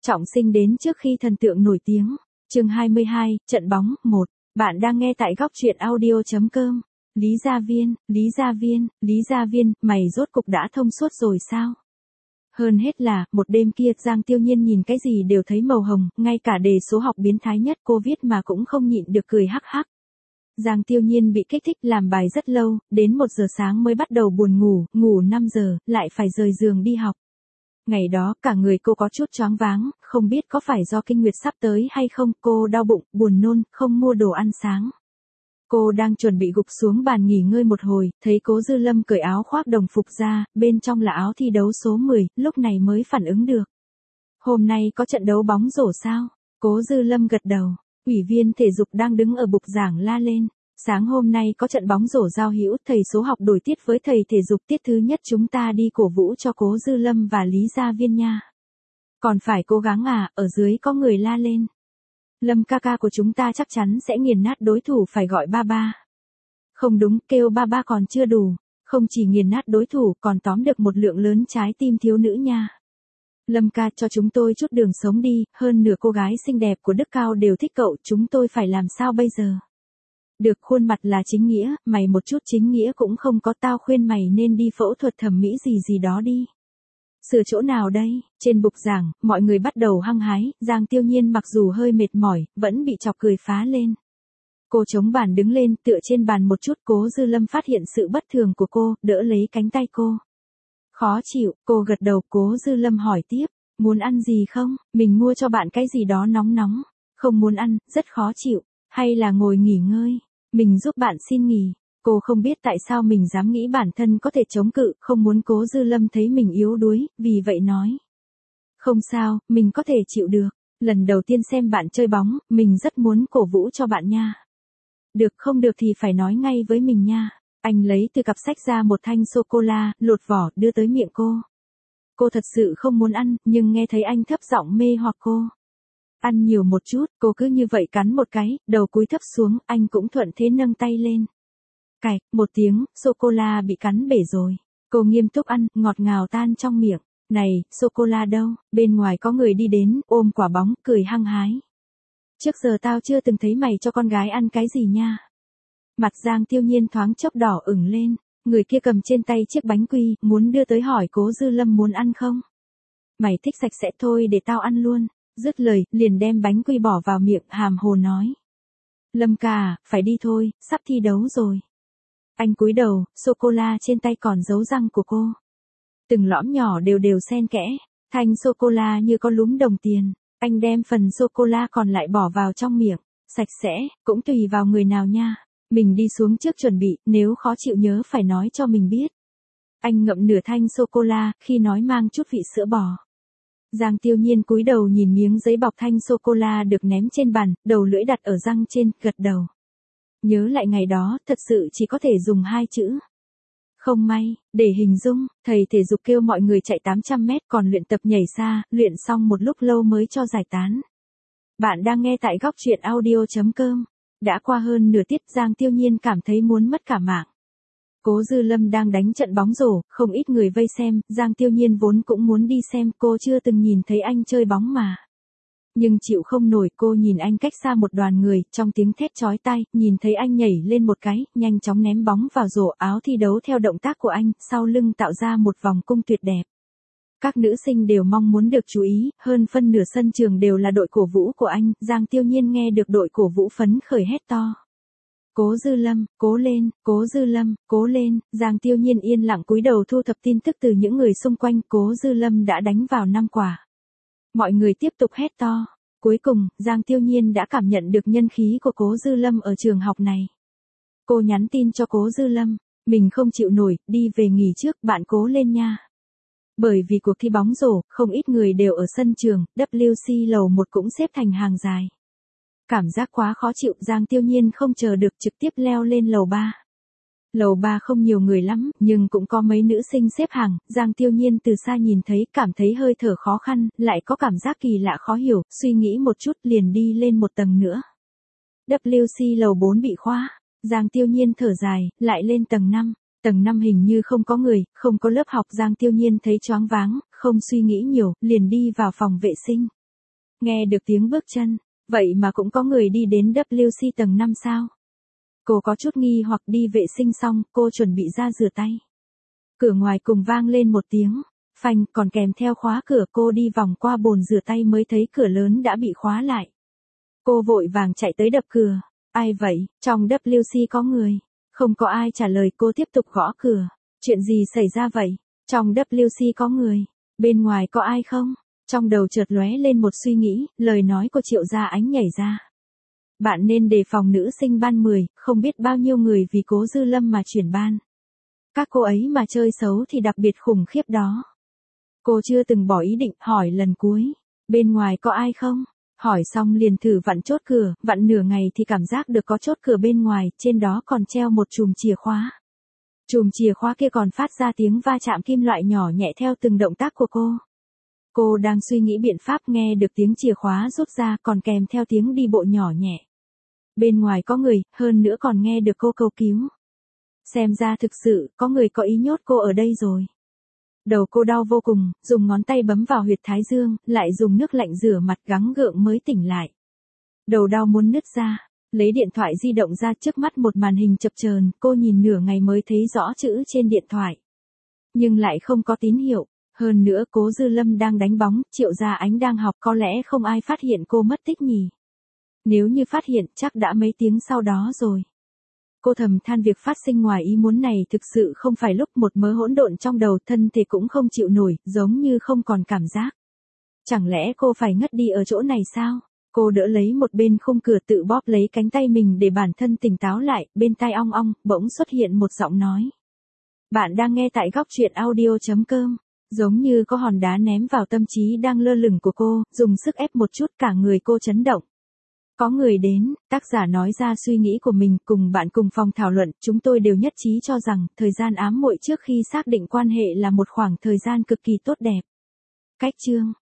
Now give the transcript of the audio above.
Trọng sinh đến trước khi thần tượng nổi tiếng. Chương 22, trận bóng 1. Bạn đang nghe tại góc truyện audio.com. Lý Gia Viên, mày rốt cục đã thông suốt rồi sao? Hơn hết là, một đêm kia Giang Tiêu Nhiên nhìn cái gì đều thấy màu hồng, ngay cả đề số học biến thái nhất cô viết mà cũng không nhịn được cười hắc hắc. Giang Tiêu Nhiên bị kích thích làm bài rất lâu, đến 1 giờ sáng mới bắt đầu buồn ngủ, ngủ 5 giờ, lại phải rời giường đi học. Ngày đó cả người cô có chút choáng váng, không biết có phải do kinh nguyệt sắp tới hay không, cô đau bụng, buồn nôn, không mua đồ ăn sáng. Cô đang chuẩn bị gục xuống bàn nghỉ ngơi một hồi, thấy Cố Dư Lâm cởi áo khoác đồng phục ra, bên trong là áo thi đấu số 10, lúc này mới phản ứng được. Hôm nay có trận đấu bóng rổ sao? Cố Dư Lâm gật đầu, ủy viên thể dục đang đứng ở bục giảng la lên. Sáng hôm nay có trận bóng rổ giao hữu, thầy số học đổi tiết với thầy thể dục, tiết thứ nhất chúng ta đi cổ vũ cho Cố Dư Lâm và Lý Gia Viên nha. Còn phải cố gắng à, ở dưới có người la lên. Lâm ca ca của chúng ta chắc chắn sẽ nghiền nát đối thủ, phải gọi ba ba. Không đúng, kêu ba ba còn chưa đủ, không chỉ nghiền nát đối thủ còn tóm được một lượng lớn trái tim thiếu nữ nha. Lâm ca cho chúng tôi chút đường sống đi, hơn nửa cô gái xinh đẹp của Đức Cao đều thích cậu, chúng tôi phải làm sao bây giờ? Được, khuôn mặt là chính nghĩa, mày một chút chính nghĩa cũng không có, tao khuyên mày nên đi phẫu thuật thẩm mỹ gì đó đi. Sửa chỗ nào đây? Trên bục giảng, mọi người bắt đầu hăng hái, Giang Tiêu Nhiên mặc dù hơi mệt mỏi, vẫn bị chọc cười phá lên. Cô chống bàn đứng lên, tựa trên bàn một chút, Cố Dư Lâm phát hiện sự bất thường của cô, đỡ lấy cánh tay cô. Khó chịu, cô gật đầu. Cố Dư Lâm hỏi tiếp, muốn ăn gì không? Mình mua cho bạn cái gì đó nóng nóng. Không muốn ăn, rất khó chịu. Hay là ngồi nghỉ ngơi, mình giúp bạn xin nghỉ. Cô không biết tại sao mình dám nghĩ bản thân có thể chống cự, không muốn Cố Dư Lâm thấy mình yếu đuối, vì vậy nói. Không sao, mình có thể chịu được. Lần đầu tiên xem bạn chơi bóng, mình rất muốn cổ vũ cho bạn nha. Được, không được thì phải nói ngay với mình nha. Anh lấy từ cặp sách ra một thanh sô-cô-la, lột vỏ, đưa tới miệng cô. Cô thật sự không muốn ăn, nhưng nghe thấy anh thấp giọng mê hoặc cô. Ăn nhiều một chút, cô cứ như vậy cắn một cái, đầu cúi thấp xuống, anh cũng thuận thế nâng tay lên. Cạch, một tiếng, sô-cô-la bị cắn bể rồi. Cô nghiêm túc ăn, ngọt ngào tan trong miệng. Này, sô-cô-la đâu? Bên ngoài có người đi đến, ôm quả bóng, cười hăng hái. Trước giờ tao chưa từng thấy mày cho con gái ăn cái gì nha. Mặt Giang Tiêu Nhiên thoáng chốc đỏ ửng lên. Người kia cầm trên tay chiếc bánh quy, muốn đưa tới hỏi Cố Dư Lâm muốn ăn không? Mày thích sạch sẽ thôi, để tao ăn luôn. Dứt lời, liền đem bánh quy bỏ vào miệng, hàm hồ nói. Lâm ca, phải đi thôi, sắp thi đấu rồi. Anh cúi đầu, sô-cô-la trên tay còn dấu răng của cô. Từng lõm nhỏ đều xen kẽ, thanh sô-cô-la như có lúm đồng tiền. Anh đem phần sô-cô-la còn lại bỏ vào trong miệng. Sạch sẽ, cũng tùy vào người nào nha. Mình đi xuống trước chuẩn bị, nếu khó chịu nhớ phải nói cho mình biết. Anh ngậm nửa thanh sô-cô-la, khi nói mang chút vị sữa bò. Giang Tiêu Nhiên cúi đầu nhìn miếng giấy bọc thanh sô-cô-la được ném trên bàn, đầu lưỡi đặt ở răng trên, gật đầu. Nhớ lại ngày đó, thật sự chỉ có thể dùng 2 chữ. Không may, để hình dung, thầy thể dục kêu mọi người chạy 800 mét còn luyện tập nhảy xa, luyện xong một lúc lâu mới cho giải tán. Bạn đang nghe tại góc truyện audio.com. Đã qua hơn nửa tiết, Giang Tiêu Nhiên cảm thấy muốn mất cả mạng. Cố Dư Lâm đang đánh trận bóng rổ, không ít người vây xem, Giang Tiêu Nhiên vốn cũng muốn đi xem, cô chưa từng nhìn thấy anh chơi bóng mà. Nhưng chịu không nổi, cô nhìn anh cách xa một đoàn người, trong tiếng thét chói tai, nhìn thấy anh nhảy lên một cái, nhanh chóng ném bóng vào rổ, áo thi đấu theo động tác của anh, sau lưng tạo ra một vòng cung tuyệt đẹp. Các nữ sinh đều mong muốn được chú ý, hơn phân nửa sân trường đều là đội cổ vũ của anh, Giang Tiêu Nhiên nghe được đội cổ vũ phấn khởi hét to. Cố Dư Lâm, cố lên, Cố Dư Lâm, cố lên. Giang Tiêu Nhiên yên lặng cúi đầu thu thập tin tức từ những người xung quanh, Cố Dư Lâm đã đánh vào 5 quả. Mọi người tiếp tục hét to. Cuối cùng, Giang Tiêu Nhiên đã cảm nhận được nhân khí của Cố Dư Lâm ở trường học này. Cô nhắn tin cho Cố Dư Lâm, mình không chịu nổi, đi về nghỉ trước, bạn cố lên nha. Bởi vì cuộc thi bóng rổ, không ít người đều ở sân trường, WC lầu 1 cũng xếp thành hàng dài. Cảm giác quá khó chịu, Giang Tiêu Nhiên không chờ được trực tiếp leo lên lầu 3. Lầu 3 không nhiều người lắm, nhưng cũng có mấy nữ sinh xếp hàng, Giang Tiêu Nhiên từ xa nhìn thấy, cảm thấy hơi thở khó khăn, lại có cảm giác kỳ lạ khó hiểu, suy nghĩ một chút liền đi lên một tầng nữa. WC lầu 4 bị khóa, Giang Tiêu Nhiên thở dài, lại lên tầng 5. Tầng 5 hình như không có người, không có lớp học, Giang Tiêu Nhiên thấy choáng váng, không suy nghĩ nhiều, liền đi vào phòng vệ sinh. nghe được tiếng bước chân. Vậy mà cũng có người đi đến WC tầng 5 sao? Cô có chút nghi hoặc đi vệ sinh xong, cô chuẩn bị ra rửa tay. Cửa ngoài cùng vang lên một tiếng, phanh còn kèm theo khóa cửa. Cô đi vòng qua bồn rửa tay mới thấy cửa lớn đã bị khóa lại. Cô vội vàng chạy tới đập cửa. Ai vậy, trong WC có người. Không có ai trả lời, cô tiếp tục gõ cửa. Chuyện gì xảy ra vậy? Trong WC có người. Bên ngoài có ai không? Trong đầu chợt lóe lên một suy nghĩ, lời nói của Triệu Gia Ánh nhảy ra. Bạn nên đề phòng nữ sinh ban 10, không biết bao nhiêu người vì Cố Dư Lâm mà chuyển ban. Các cô ấy mà chơi xấu thì đặc biệt khủng khiếp đó. Cô chưa từng bỏ ý định, hỏi lần cuối. Bên ngoài có ai không? Hỏi xong liền thử vặn chốt cửa, vặn nửa ngày thì cảm giác được có chốt cửa bên ngoài, trên đó còn treo một chùm chìa khóa. Chùm chìa khóa kia còn phát ra tiếng va chạm kim loại nhỏ nhẹ theo từng động tác của cô. Cô đang suy nghĩ biện pháp, nghe được tiếng chìa khóa rút ra còn kèm theo tiếng đi bộ nhỏ nhẹ. Bên ngoài có người, hơn nữa còn nghe được cô cầu cứu. Xem ra thực sự, có người có ý nhốt cô ở đây rồi. Đầu cô đau vô cùng, dùng ngón tay bấm vào huyệt thái dương, lại dùng nước lạnh rửa mặt gắng gượng mới tỉnh lại. Đầu đau muốn nứt ra, lấy điện thoại di động ra, trước mắt một màn hình chập chờn, cô nhìn nửa ngày mới thấy rõ chữ trên điện thoại. Nhưng lại không có tín hiệu, hơn nữa Cố Dư Lâm đang đánh bóng, Triệu Gia Ánh đang học, có lẽ không ai phát hiện cô mất tích nhỉ. Nếu như phát hiện chắc đã mấy tiếng sau đó rồi. Cô thầm than việc phát sinh ngoài ý muốn này thực sự không phải lúc, một mớ hỗn độn trong đầu, thân thể cũng không chịu nổi, giống như không còn cảm giác. Chẳng lẽ cô phải ngất đi ở chỗ này sao? Cô đỡ lấy một bên khung cửa, tự bóp lấy cánh tay mình để bản thân tỉnh táo lại, bên tai ong ong, bỗng xuất hiện một giọng nói. Bạn đang nghe tại Góc Truyện Audio.com. Giống như có hòn đá ném vào tâm trí đang lơ lửng của cô, dùng sức ép một chút, cả người cô chấn động. Có người đến, tác giả nói ra suy nghĩ của mình, cùng bạn cùng phòng thảo luận, chúng tôi đều nhất trí cho rằng, thời gian ám muội trước khi xác định quan hệ là một khoảng thời gian cực kỳ tốt đẹp. Cách chương